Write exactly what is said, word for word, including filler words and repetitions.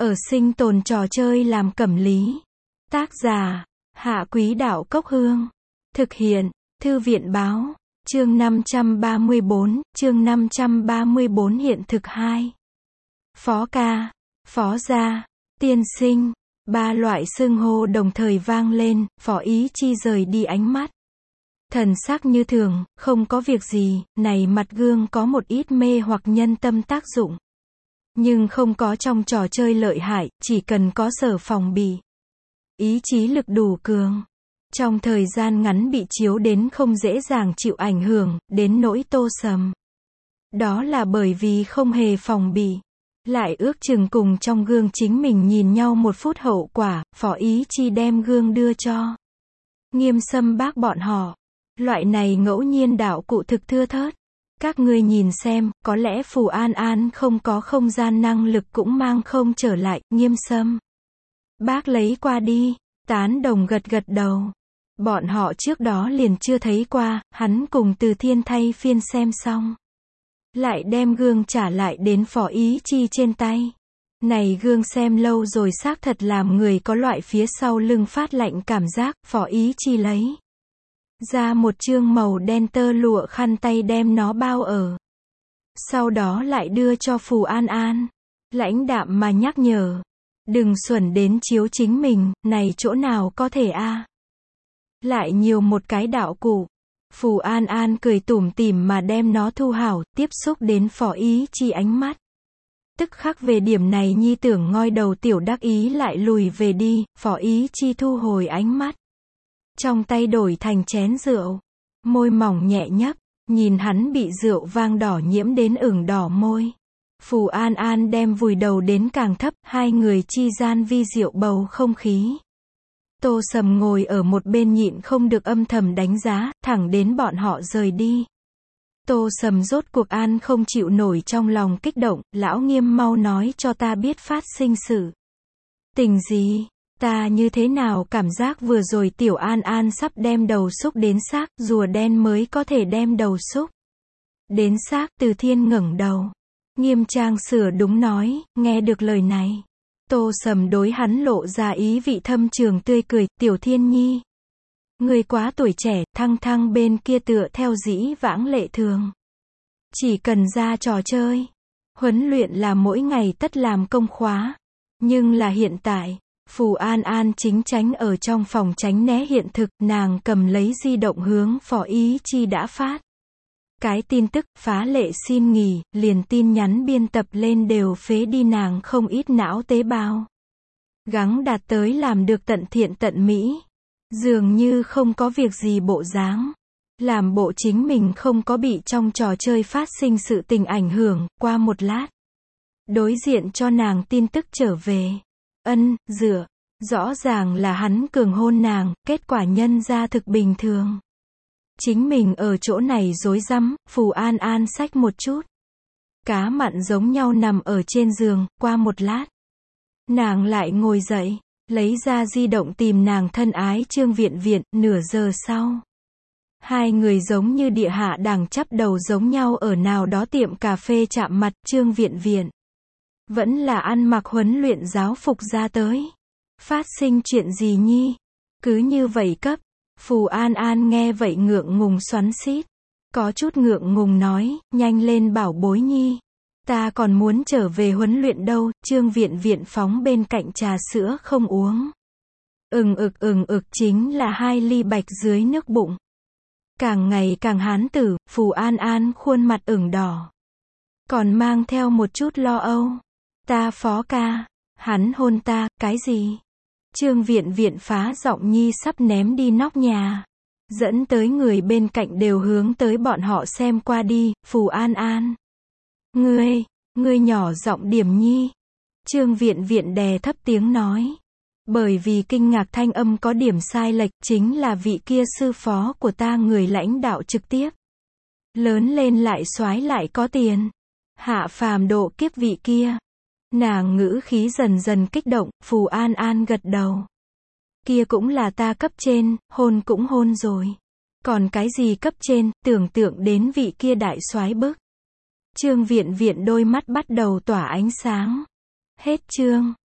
Ở sinh tồn trò chơi làm cẩm lý. Tác giả, Hạ Quý Đạo Cốc Hương. Thực hiện, Thư viện Báo. Chương năm trăm ba mươi bốn, chương năm trăm ba mươi bốn hiện thực hai. Phó ca, phó gia, tiên sinh, ba loại xưng hô đồng thời vang lên, Phó Ý Chi rời đi ánh mắt. Thần sắc như thường, không có việc gì, này mặt gương có một ít mê hoặc nhân tâm tác dụng. Nhưng không có trong trò chơi lợi hại, chỉ cần có sở phòng bị. Ý chí lực đủ cường. Trong thời gian ngắn bị chiếu đến không dễ dàng chịu ảnh hưởng, đến nỗi Tô Sầm. Đó là bởi vì không hề phòng bị. Lại ước chừng cùng trong gương chính mình nhìn nhau một phút hậu quả, Phó Ý Chi đem gương đưa cho Nghiêm Sâm bác bọn họ. Loại này ngẫu nhiên đạo cụ thực thưa thớt. Các ngươi nhìn xem, có lẽ Phù An An không có không gian năng lực cũng mang không trở lại, Nghiêm Sâm bác lấy qua đi, tán đồng gật gật đầu. Bọn họ trước đó liền chưa thấy qua, hắn cùng Từ Thiên thay phiên xem xong. Lại đem gương trả lại đến Phó Ý Chi trên tay. Này gương xem lâu rồi xác thật làm người có loại phía sau lưng phát lạnh cảm giác, Phó Ý Chi lấy ra một chương màu đen tơ lụa khăn tay đem nó bao ở. Sau đó lại đưa cho Phù An An. Lãnh đạm mà nhắc nhở. Đừng xuẩn đến chiếu chính mình, này chỗ nào có thể a à. Lại nhiều một cái đạo cụ. Phù An An cười tủm tỉm mà đem nó thu hảo, tiếp xúc đến Phó Ý Chi ánh mắt. Tức khắc về điểm này nhi tưởng ngoi đầu tiểu đắc ý lại lùi về đi, Phó Ý Chi thu hồi ánh mắt. Trong tay đổi thành chén rượu. Môi mỏng nhẹ nhấp, nhìn hắn bị rượu vang đỏ nhiễm đến ửng đỏ môi. Phù An An đem vùi đầu đến càng thấp, hai người chi gian vi diệu bầu không khí. Tô Sầm ngồi ở một bên nhịn không được âm thầm đánh giá, thẳng đến bọn họ rời đi. Tô Sầm rốt cuộc an không chịu nổi trong lòng kích động, lão Nghiêm mau nói cho ta biết phát sinh sự tình gì. Ta như thế nào cảm giác vừa rồi tiểu An An sắp đem đầu xúc đến xác, rùa đen mới có thể đem đầu xúc đến xác. Từ Thiên ngẩng đầu. Nghiêm trang sửa đúng nói, nghe được lời này. Tô Sầm đối hắn lộ ra ý vị thâm trường tươi cười, tiểu Thiên nhi. Người quá tuổi trẻ, thăng thăng bên kia tựa theo dĩ vãng lệ thường. Chỉ cần ra trò chơi. Huấn luyện là mỗi ngày tất làm công khóa. Nhưng là hiện tại. Phù An An chính tránh ở trong phòng tránh né hiện thực, nàng cầm lấy di động hướng Phó Ý Chi đã phát. Cái tin tức, phá lệ xin nghỉ, liền tin nhắn biên tập lên đều phế đi nàng không ít não tế bào. Gắng đạt tới làm được tận thiện tận mỹ. Dường như không có việc gì bộ dáng. Làm bộ chính mình không có bị trong trò chơi phát sinh sự tình ảnh hưởng, qua một lát. Đối diện cho nàng tin tức trở về. Ân, dựa. Rõ ràng là hắn cường hôn nàng, kết quả nhân ra thực bình thường. Chính mình ở chỗ này rối rắm, Phù An An xách một chút. Cá mặn giống nhau nằm ở trên giường, qua một lát. Nàng lại ngồi dậy, lấy ra di động tìm nàng thân ái Trương Viện Viện, nửa giờ sau. Hai người giống như địa hạ đàng chắp đầu giống nhau ở nào đó tiệm cà phê chạm mặt. Trương Viện Viện vẫn là ăn mặc huấn luyện giáo phục ra tới. Phát sinh chuyện gì nhi? Cứ như vậy cấp. Phù An An nghe vậy ngượng ngùng xoắn xít. Có chút ngượng ngùng nói, nhanh lên bảo bối nhi. Ta còn muốn trở về huấn luyện đâu. Trương Viện Viện phóng bên cạnh trà sữa không uống. Ừng ực ừng ực chính là hai ly bạch dưới nước bụng. Càng ngày càng hán tử, Phù An An khuôn mặt ửng đỏ. Còn mang theo một chút lo âu. Ta Phó ca. Hắn hôn ta, cái gì? Trương Viện Viện phá giọng nhi sắp ném đi nóc nhà. Dẫn tới người bên cạnh đều hướng tới bọn họ xem qua đi. Phù An An. Ngươi, ngươi nhỏ giọng điểm nhi. Trương Viện Viện đè thấp tiếng nói. Bởi vì kinh ngạc thanh âm có điểm sai lệch, chính là vị kia sư phó của ta người lãnh đạo trực tiếp. Lớn lên lại soái lại có tiền. Hạ phàm độ kiếp vị kia. Nàng ngữ khí dần dần kích động, Phù An An gật đầu. Kia cũng là ta cấp trên, hôn cũng hôn rồi. Còn cái gì cấp trên, tưởng tượng đến vị kia đại soái bức. Trương Viện Viện đôi mắt bắt đầu tỏa ánh sáng. Hết chương.